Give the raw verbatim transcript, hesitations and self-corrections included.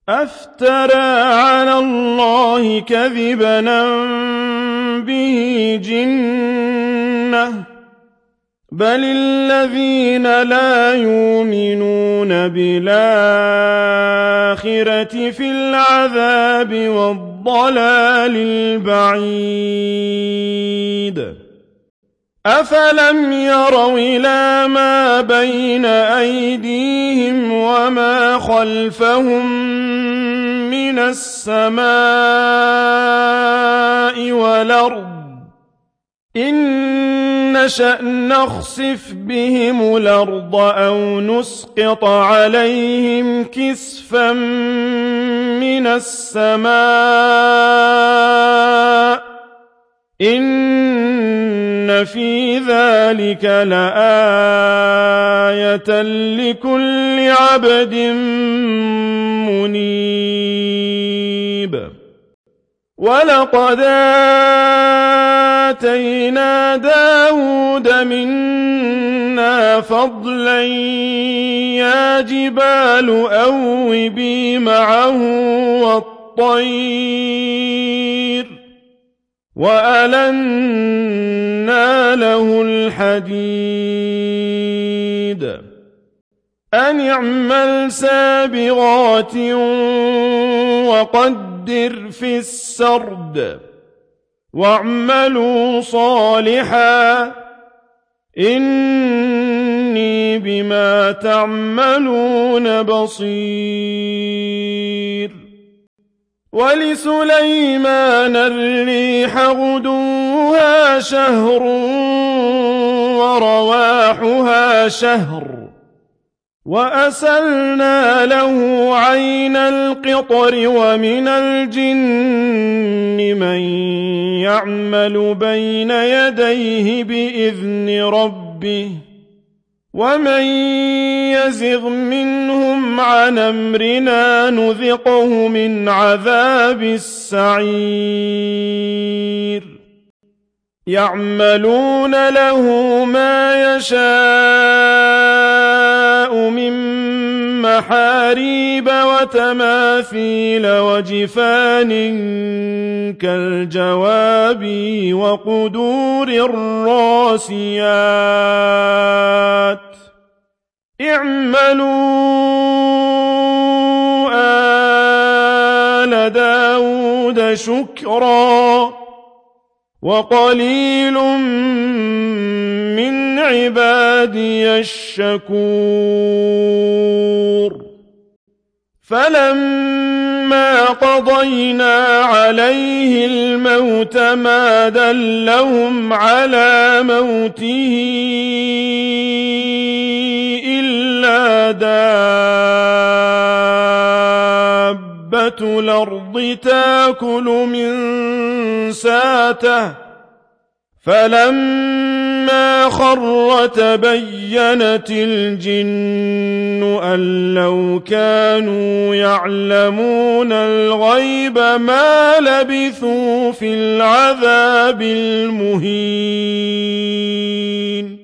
أفترى على الله كذبا أم به جنة بل الذين لا يؤمنون بالآخرة في العذاب والضلال البعيد أفلم يروا إلى ما بين أيديهم وما خلفهم من السماء والأرض إن نشأ نخسف بهم الأرض أو نسقط عليهم كسفا من السماء إن في ذلك لآية لكل عبد منيب ولقد آتينا داود منا فضلا يا جبال أوبي معه والطير وألنا له الحديد أن اعمل سابغات وقدر في السرد واعملوا صالحا إني بما تعملون بصير ولسليمان الريح غدوها شهر ورواحها شهر وأسلنا له عين القطر ومن الجن من يعمل بين يديه بإذن ربه ومن يزغ منهم عن أمرنا نذقه من عذاب السعير يعملون له ما يشاء من محاريب وتماثيل وجفان كالجواب وقدور الراسيات اعملوا آل داود شكرا وقليل من عبادي الشكور فلما قضينا عليه الموت ما دلهم على موته إلا دابة الأرض تأكل من ساته فلما خر تبينت الجن أن لو كانوا يعلمون الغيب ما لبثوا في العذاب المهين